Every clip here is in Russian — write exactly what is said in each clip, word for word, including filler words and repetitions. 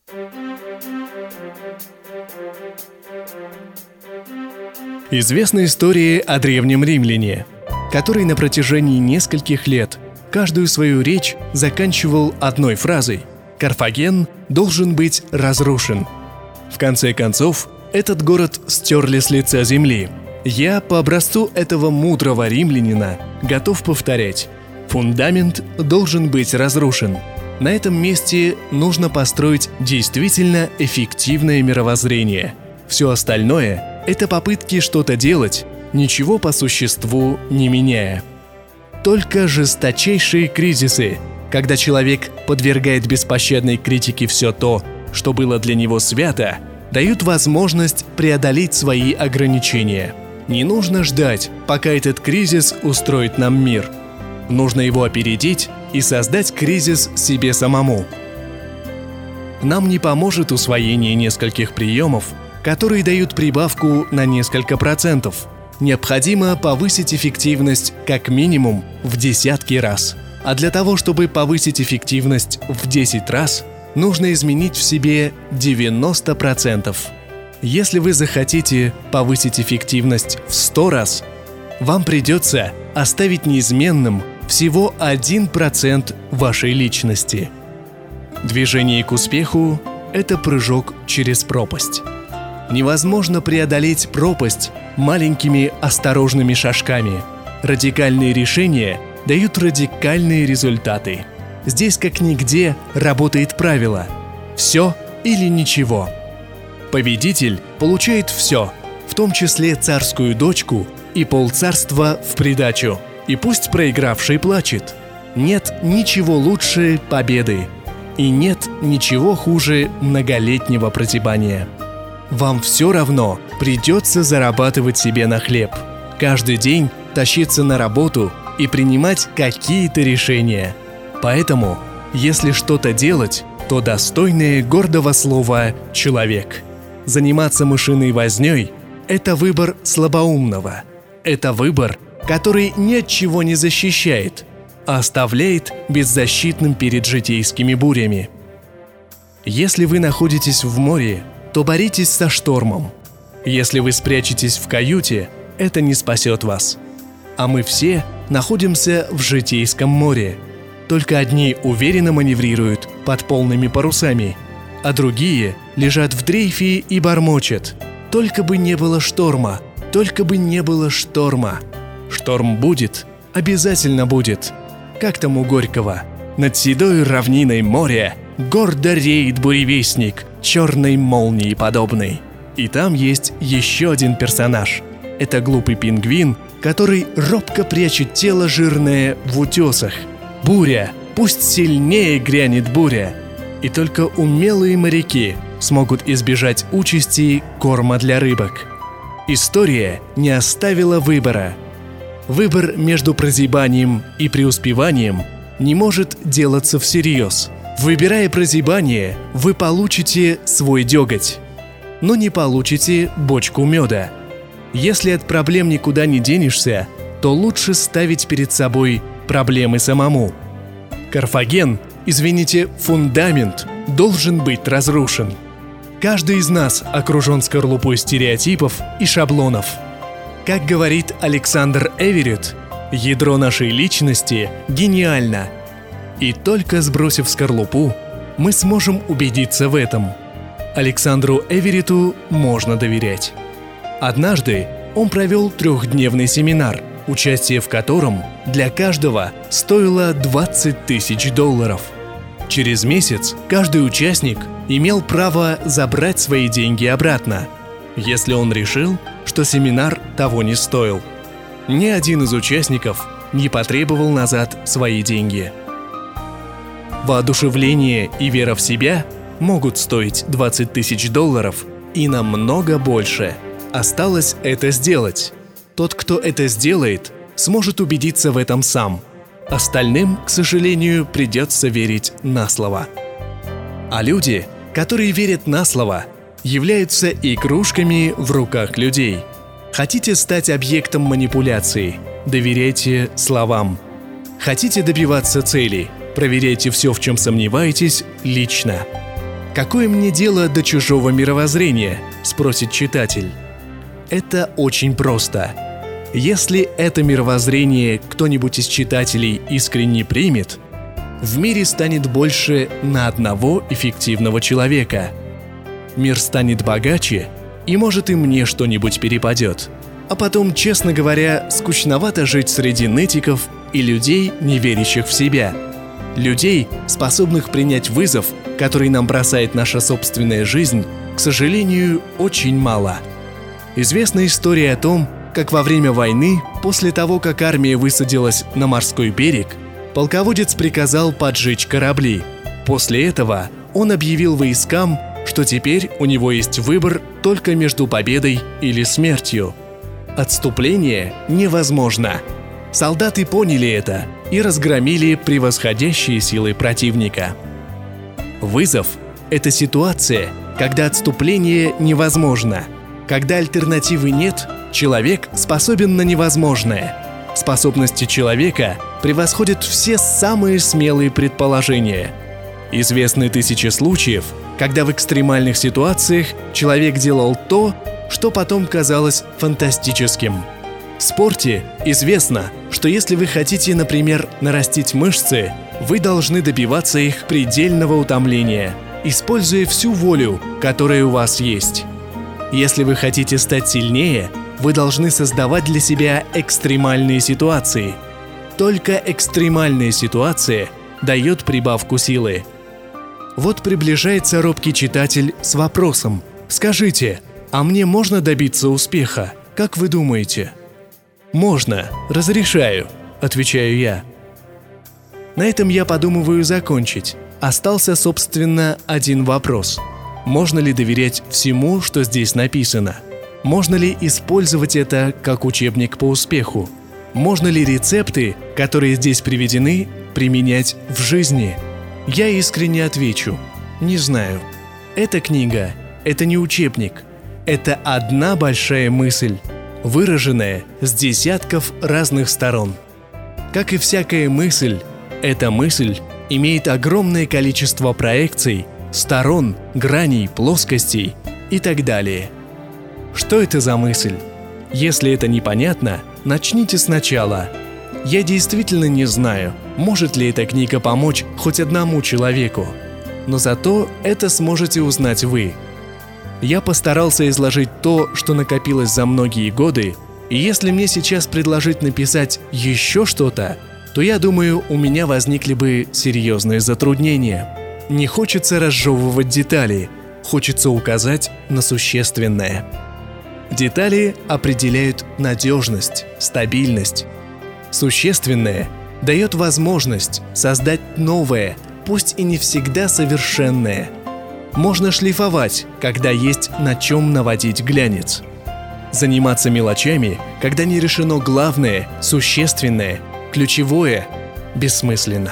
Известна история о древнем римляне, который на протяжении нескольких лет каждую свою речь заканчивал одной фразой: «Карфаген должен быть разрушен». В конце концов, этот город стерли с лица земли. Я, по образцу этого мудрого римлянина, готов повторять: фундамент должен быть разрушен. На этом месте нужно построить действительно эффективное мировоззрение. Все остальное – это попытки что-то делать, ничего по существу не меняя. Только жесточайшие кризисы, когда человек подвергает беспощадной критике все то, что было для него свято, дают возможность преодолеть свои ограничения. Не нужно ждать, пока этот кризис устроит нам мир. Нужно его опередить и создать кризис себе самому. Нам не поможет усвоение нескольких приемов, которые дают прибавку на несколько процентов. Необходимо повысить эффективность как минимум в десятки раз. А для того, чтобы повысить эффективность в десять раз, нужно изменить в себе девяносто процентов. Если вы захотите повысить эффективность в сто раз, вам придется оставить неизменным всего один процент вашей личности. Движение к успеху – это прыжок через пропасть. Невозможно преодолеть пропасть маленькими осторожными шажками. Радикальные решения дают радикальные результаты. Здесь как нигде работает правило «все или ничего». Победитель получает все, в том числе царскую дочку и полцарства в придачу. И пусть проигравший плачет. Нет ничего лучше победы. И нет ничего хуже многолетнего прозябания. Вам все равно придется зарабатывать себе на хлеб. Каждый день тащиться на работу и принимать какие-то решения. Поэтому, если что-то делать, то достойное гордого слова «человек». Заниматься мышиной вознёй – это выбор слабоумного. Это выбор, который ни от чего не защищает, а оставляет беззащитным перед житейскими бурями. Если вы находитесь в море, то боритесь со штормом. Если вы спрячетесь в каюте, это не спасет вас. А мы все находимся в житейском море. Только одни уверенно маневрируют под полными парусами, а другие лежат в дрейфе и бормочут: «Только бы не было шторма, только бы не было шторма». Шторм будет, обязательно будет. Как там у Горького: «Над седой равниной моря гордо реет буревестник, черной молнии подобный». И там есть еще один персонаж. Это глупый пингвин, который робко прячет тело жирное в утесах. Буря, пусть сильнее грянет буря. И только умелые моряки смогут избежать участи корма для рыбок. История не оставила выбора. Выбор между прозябанием и преуспеванием не может делаться всерьез. Выбирая прозябание, вы получите свой деготь, но не получите бочку меда. Если от проблем никуда не денешься, то лучше ставить перед собой проблемы самому. Карфаген, извините, фундамент должен быть разрушен. Каждый из нас окружен скорлупой стереотипов и шаблонов. Как говорит Александр Эверетт, ядро нашей личности гениально. И только сбросив скорлупу, мы сможем убедиться в этом. Александру Эверетту можно доверять. Однажды он провел трехдневный семинар, участие в котором для каждого стоило двадцать тысяч долларов. Через месяц каждый участник имел право забрать свои деньги обратно, если он решил, что семинар того не стоил. Ни один из участников не потребовал назад свои деньги. Воодушевление и вера в себя могут стоить двадцать тысяч долларов и намного больше. Осталось это сделать. Тот, кто это сделает, сможет убедиться в этом сам. Остальным, к сожалению, придется верить на слово. А люди, которые верят на слово, являются игрушками в руках людей. Хотите стать объектом манипуляции? Доверяйте словам. Хотите добиваться цели? Проверяйте все, в чем сомневаетесь, лично. «Какое мне дело до чужого мировоззрения?» – спросит читатель. Это очень просто. Если это мировоззрение кто-нибудь из читателей искренне примет, в мире станет больше на одного эффективного человека. Мир станет богаче, и, может, и мне что-нибудь перепадет. А потом, честно говоря, скучновато жить среди нытиков и людей, не верящих в себя. Людей, способных принять вызов, который нам бросает наша собственная жизнь, к сожалению, очень мало. Известна история о том, как во время войны, после того, как армия высадилась на морской берег, полководец приказал поджечь корабли. После этого он объявил войскам, что теперь у него есть выбор только между победой или смертью. Отступление невозможно. Солдаты поняли это и разгромили превосходящие силы противника. Вызов – это ситуация, когда отступление невозможно. Когда альтернативы нет, человек способен на невозможное. Способности человека превосходят все самые смелые предположения. Известны тысячи случаев, когда в экстремальных ситуациях человек делал то, что потом казалось фантастическим. В спорте известно, что если вы хотите, например, нарастить мышцы, вы должны добиваться их предельного утомления, используя всю волю, которая у вас есть. Если вы хотите стать сильнее, вы должны создавать для себя экстремальные ситуации. Только экстремальная ситуация дает прибавку силы. Вот приближается робкий читатель с вопросом: «Скажите, а мне можно добиться успеха? Как вы думаете?» «Можно, разрешаю», — отвечаю я. На этом я подумываю закончить. Остался, собственно, один вопрос. Можно ли доверять всему, что здесь написано? Можно ли использовать это как учебник по успеху? Можно ли рецепты, которые здесь приведены, применять в жизни? Я искренне отвечу: не знаю. Эта книга – это не учебник. Это одна большая мысль, выраженная с десятков разных сторон. Как и всякая мысль, эта мысль имеет огромное количество проекций, сторон, граней, плоскостей и так далее. Что это за мысль? Если это непонятно, начните сначала. Я действительно не знаю, может ли эта книга помочь хоть одному человеку, но зато это сможете узнать вы. Я постарался изложить то, что накопилось за многие годы, и если мне сейчас предложить написать еще что-то, то я думаю, у меня возникли бы серьезные затруднения. Не хочется разжевывать детали, хочется указать на существенное. Детали определяют надежность, стабильность. Существенное дает возможность создать новое, пусть и не всегда совершенное. Можно шлифовать, когда есть на чем наводить глянец. Заниматься мелочами, когда не решено главное, существенное, ключевое, бессмысленно.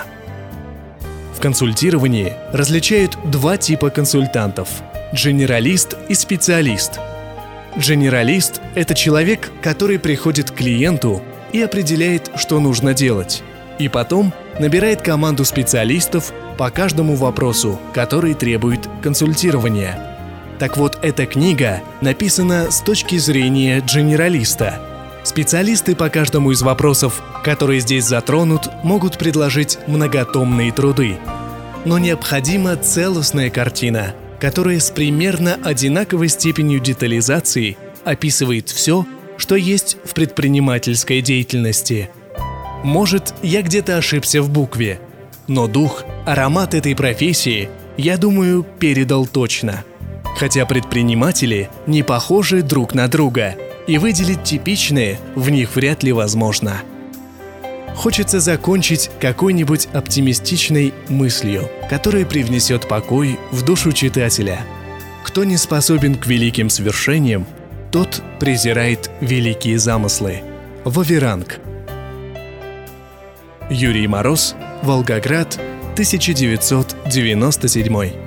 В консультировании различают два типа консультантов – генералист и специалист. Генералист – это человек, который приходит к клиенту и определяет, что нужно делать, и потом набирает команду специалистов по каждому вопросу, который требует консультирования. Так вот, эта книга написана с точки зрения генералиста. Специалисты по каждому из вопросов, которые здесь затронут, могут предложить многотомные труды. Но необходима целостная картина, которая с примерно одинаковой степенью детализации описывает все, что есть в предпринимательской деятельности. Может, я где-то ошибся в букве, но дух, аромат этой профессии, я думаю, передал точно. Хотя предприниматели не похожи друг на друга, и выделить типичные в них вряд ли возможно. Хочется закончить какой-нибудь оптимистичной мыслью, которая привнесет покой в душу читателя. Кто не способен к великим свершениям, тот презирает великие замыслы. Вавиранг. Юрий Мороз, Волгоград, тысяча девятьсот девяносто седьмой.